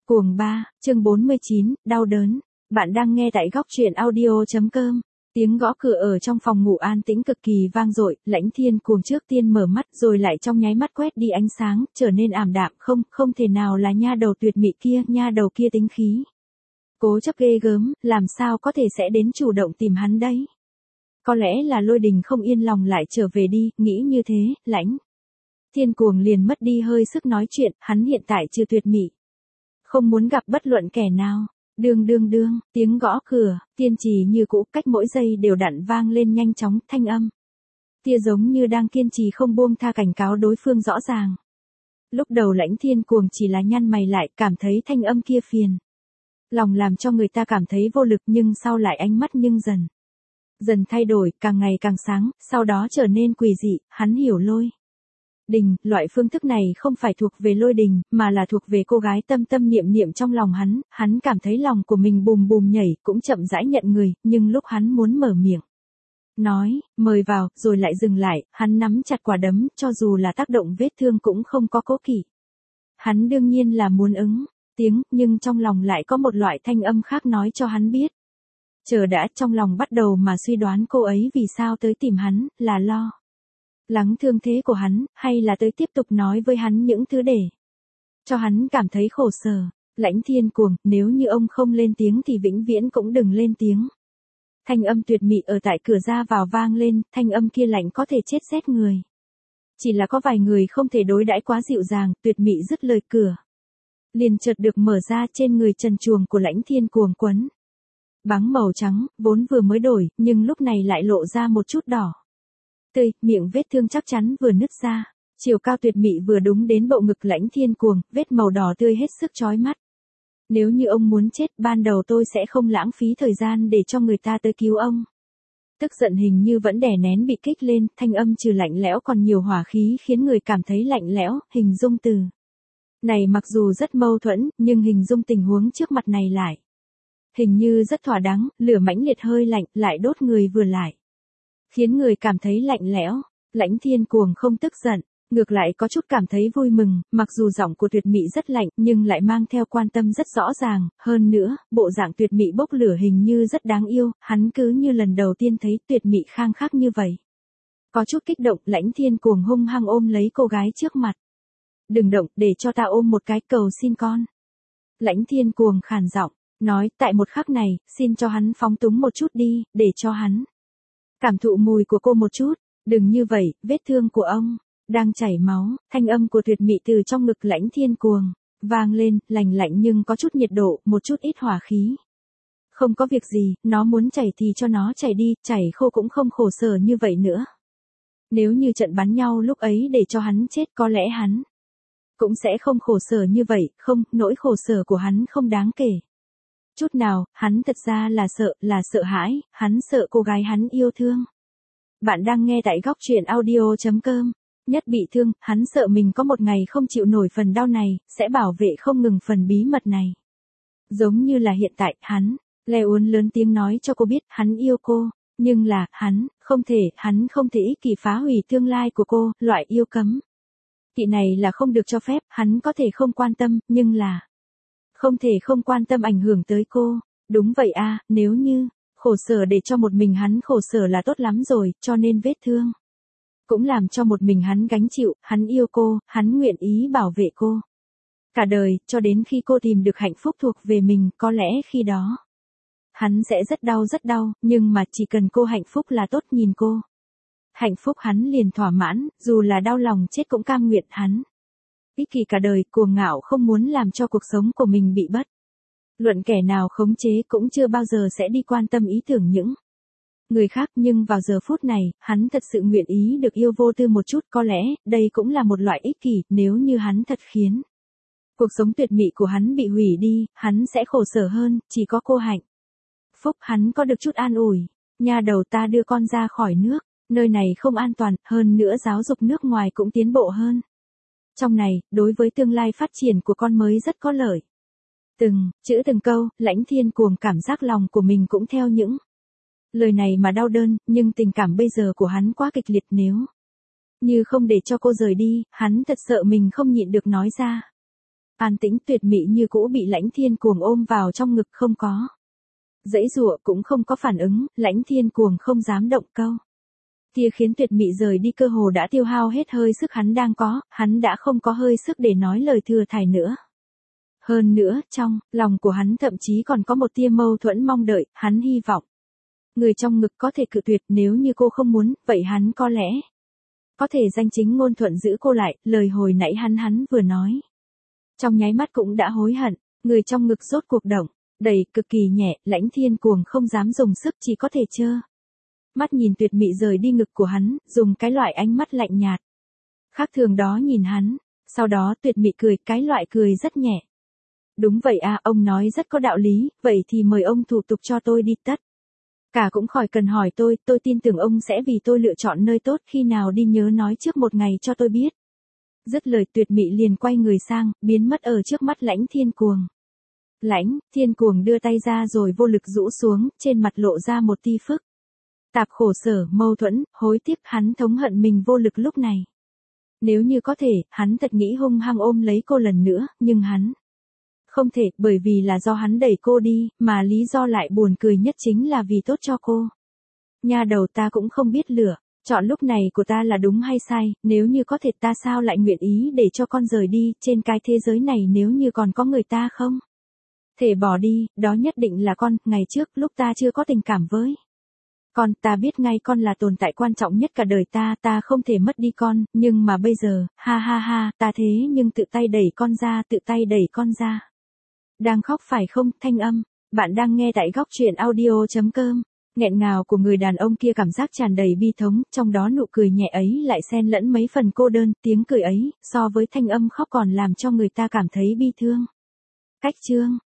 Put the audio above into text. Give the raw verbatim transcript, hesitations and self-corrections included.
Cuồng ba, chương bốn mươi chín, đau đớn. Bạn đang nghe tại góc truyện audio.com. Tiếng gõ cửa ở trong phòng ngủ an tĩnh cực kỳ vang dội, Lãnh Thiên Cuồng trước tiên mở mắt rồi lại trong nháy mắt quét đi ánh sáng, trở nên ảm đạm, không, không thể nào là nha đầu tuyệt mỹ kia, nha đầu kia tính khí. Cố chấp ghê gớm, làm sao có thể sẽ đến chủ động tìm hắn đấy. Có lẽ là Lôi Đình không yên lòng lại trở về đi, nghĩ như thế, Lãnh Thiên Cuồng liền mất đi hơi sức nói chuyện, hắn hiện tại chưa tuyệt mỹ. Không muốn gặp bất luận kẻ nào. Đương đương đương, tiếng gõ cửa, tiên trì như cũ, cách mỗi giây đều đặn vang lên nhanh chóng, thanh âm. Tia giống như đang kiên trì không buông tha cảnh cáo đối phương rõ ràng. Lúc đầu Lãnh Thiên Cuồng chỉ là nhăn mày lại, cảm thấy thanh âm kia phiền. Lòng làm cho người ta cảm thấy vô lực nhưng sau lại ánh mắt nhưng dần. Dần thay đổi, càng ngày càng sáng, sau đó trở nên quỷ dị, hắn hiểu Lôi Đình, loại phương thức này không phải thuộc về Lôi Đình, mà là thuộc về cô gái tâm tâm niệm niệm trong lòng hắn, hắn cảm thấy lòng của mình bùm bùm nhảy, cũng chậm rãi nhận người, nhưng lúc hắn muốn mở miệng nói, mời vào, rồi lại dừng lại, hắn nắm chặt quả đấm, cho dù là tác động vết thương cũng không có cố kỵ. Hắn đương nhiên là muốn ứng tiếng, nhưng trong lòng lại có một loại thanh âm khác nói cho hắn biết. Chờ đã, trong lòng bắt đầu mà suy đoán cô ấy vì sao tới tìm hắn, là lo lắng thương thế của hắn, hay là tới tiếp tục nói với hắn những thứ để cho hắn cảm thấy khổ sở. Lãnh Thiên Cuồng, nếu như ông không lên tiếng thì vĩnh viễn cũng đừng lên tiếng. Thanh âm tuyệt mỹ ở tại cửa ra vào vang lên, thanh âm kia lạnh có thể chết rét người. Chỉ là có vài người không thể đối đãi quá dịu dàng, tuyệt mỹ dứt lời cửa liền chợt được mở ra, trên người trần truồng của Lãnh Thiên Cuồng quấn băng màu trắng, vốn vừa mới đổi, nhưng lúc này lại lộ ra một chút đỏ tươi, miệng vết thương chắc chắn vừa nứt ra, chiều cao tuyệt mỹ vừa đúng đến bộ ngực Lãnh Thiên Cuồng, vết màu đỏ tươi hết sức chói mắt. Nếu như ông muốn chết, ban đầu tôi sẽ không lãng phí thời gian để cho người ta tới cứu ông. Tức giận hình như vẫn đè nén bị kích lên, thanh âm trừ lạnh lẽo còn nhiều hỏa khí khiến người cảm thấy lạnh lẽo, hình dung từ này mặc dù rất mâu thuẫn, nhưng hình dung tình huống trước mặt này lại hình như rất thỏa đáng, lửa mãnh liệt hơi lạnh, lại đốt người vừa lại khiến người cảm thấy lạnh lẽo. Lãnh Thiên Cuồng không tức giận, ngược lại có chút cảm thấy vui mừng, mặc dù giọng của tuyệt mỹ rất lạnh, nhưng lại mang theo quan tâm rất rõ ràng, hơn nữa, bộ dạng tuyệt mỹ bốc lửa hình như rất đáng yêu, hắn cứ như lần đầu tiên thấy tuyệt mỹ khang khắc như vậy. Có chút kích động, Lãnh Thiên Cuồng hung hăng ôm lấy cô gái trước mặt. Đừng động, để cho ta ôm một cái, cầu xin con. Lãnh Thiên Cuồng khàn giọng nói, tại một khắc này, xin cho hắn phóng túng một chút đi, để cho hắn cảm thụ mùi của cô một chút. Đừng như vậy, vết thương của ông đang chảy máu. Thanh âm của tuyệt mỹ từ trong ngực Lãnh Thiên Cuồng vang lên, lành lạnh nhưng có chút nhiệt độ, một chút ít hỏa khí. Không có việc gì, nó muốn chảy thì cho nó chảy đi, chảy khô cũng không khổ sở như vậy nữa. Nếu như trận bắn nhau lúc ấy để cho hắn chết, có lẽ hắn cũng sẽ không khổ sở như vậy, không, nỗi khổ sở của hắn không đáng kể chút nào, hắn thật ra là sợ, là sợ hãi, hắn sợ cô gái hắn yêu thương. Bạn đang nghe tại góc truyện audio.com. Nhất bị thương, hắn sợ mình có một ngày không chịu nổi phần đau này, sẽ bảo vệ không ngừng phần bí mật này. Giống như là hiện tại, hắn, leo uốn lớn tiếng nói cho cô biết, hắn yêu cô, nhưng là, hắn, không thể, hắn không thể ích kỷ phá hủy tương lai của cô, loại yêu cấm kỵ này là không được cho phép, hắn có thể không quan tâm, nhưng là không thể không quan tâm ảnh hưởng tới cô. Đúng vậy a, nếu như khổ sở để cho một mình hắn khổ sở là tốt lắm rồi, cho nên vết thương cũng làm cho một mình hắn gánh chịu, hắn yêu cô, hắn nguyện ý bảo vệ cô cả đời, cho đến khi cô tìm được hạnh phúc thuộc về mình, có lẽ khi đó hắn sẽ rất đau rất đau, nhưng mà chỉ cần cô hạnh phúc là tốt, nhìn cô hạnh phúc hắn liền thỏa mãn, dù là đau lòng chết cũng cam nguyện. Hắn ích kỷ cả đời, cuồng ngạo không muốn làm cho cuộc sống của mình bị bất luận kẻ nào khống chế, cũng chưa bao giờ sẽ đi quan tâm ý tưởng những người khác, nhưng vào giờ phút này, hắn thật sự nguyện ý được yêu vô tư một chút, có lẽ, đây cũng là một loại ích kỷ, nếu như hắn thật khiến cuộc sống tuyệt mỹ của hắn bị hủy đi, hắn sẽ khổ sở hơn, chỉ có cô hạnh phúc, hắn có được chút an ủi. Nha đầu, ta đưa con ra khỏi nước, nơi này không an toàn, hơn nữa giáo dục nước ngoài cũng tiến bộ hơn. Trong này, đối với tương lai phát triển của con mới rất có lợi. Từng, chữ từng câu, Lãnh Thiên Cuồng cảm giác lòng của mình cũng theo những lời này mà đau đơn, nhưng tình cảm bây giờ của hắn quá kịch liệt, nếu như không để cho cô rời đi, hắn thật sợ mình không nhịn được nói ra. An tĩnh tuyệt mị như cũ bị Lãnh Thiên Cuồng ôm vào trong ngực không có. Dãy dụa cũng không có phản ứng, Lãnh Thiên Cuồng không dám động câu. Tia khiến tuyệt mị rời đi cơ hồ đã tiêu hao hết hơi sức hắn đang có, hắn đã không có hơi sức để nói lời thừa thải nữa. Hơn nữa, trong lòng của hắn thậm chí còn có một tia mâu thuẫn mong đợi, hắn hy vọng. Người trong ngực có thể cự tuyệt, nếu như cô không muốn, vậy hắn có lẽ có thể danh chính ngôn thuận giữ cô lại, lời hồi nãy hắn hắn vừa nói. Trong nháy mắt cũng đã hối hận, người trong ngực rốt cuộc động, đầy cực kỳ nhẹ, Lãnh Thiên Cuồng không dám dùng sức chỉ có thể trơ mắt nhìn tuyệt mị rời đi ngực của hắn, dùng cái loại ánh mắt lạnh nhạt khác thường đó nhìn hắn, sau đó tuyệt mị cười, cái loại cười rất nhẹ. Đúng vậy à, ông nói rất có đạo lý, vậy thì mời ông thủ tục cho tôi đi tất. Cả cũng khỏi cần hỏi tôi, tôi tin tưởng ông sẽ vì tôi lựa chọn nơi tốt, khi nào đi nhớ nói trước một ngày cho tôi biết. Dứt lời tuyệt mị liền quay người sang, biến mất ở trước mắt Lãnh Thiên Cuồng. Lãnh Thiên Cuồng đưa tay ra rồi vô lực rũ xuống, trên mặt lộ ra một tia phức tạp khổ sở, mâu thuẫn, hối tiếc, hắn thống hận mình vô lực lúc này. Nếu như có thể, hắn thật nghĩ hung hăng ôm lấy cô lần nữa, nhưng hắn không thể, bởi vì là do hắn đẩy cô đi, mà lý do lại buồn cười nhất chính là vì tốt cho cô. Nha đầu, ta cũng không biết lựa chọn lúc này của ta là đúng hay sai, nếu như có thể ta sao lại nguyện ý để cho con rời đi, trên cái thế giới này nếu như còn có người ta không thể bỏ đi, đó nhất định là con, ngày trước lúc ta chưa có tình cảm với con, ta biết ngay con là tồn tại quan trọng nhất cả đời ta, ta không thể mất đi con, nhưng mà bây giờ, ha ha ha, ta thế nhưng tự tay đẩy con ra, tự tay đẩy con ra. Đang khóc phải không, thanh âm, bạn đang nghe tại góc truyện audio.com. Nghẹn ngào của người đàn ông kia cảm giác tràn đầy bi thống, trong đó nụ cười nhẹ ấy lại xen lẫn mấy phần cô đơn, tiếng cười ấy, so với thanh âm khóc còn làm cho người ta cảm thấy bi thương. Cách chương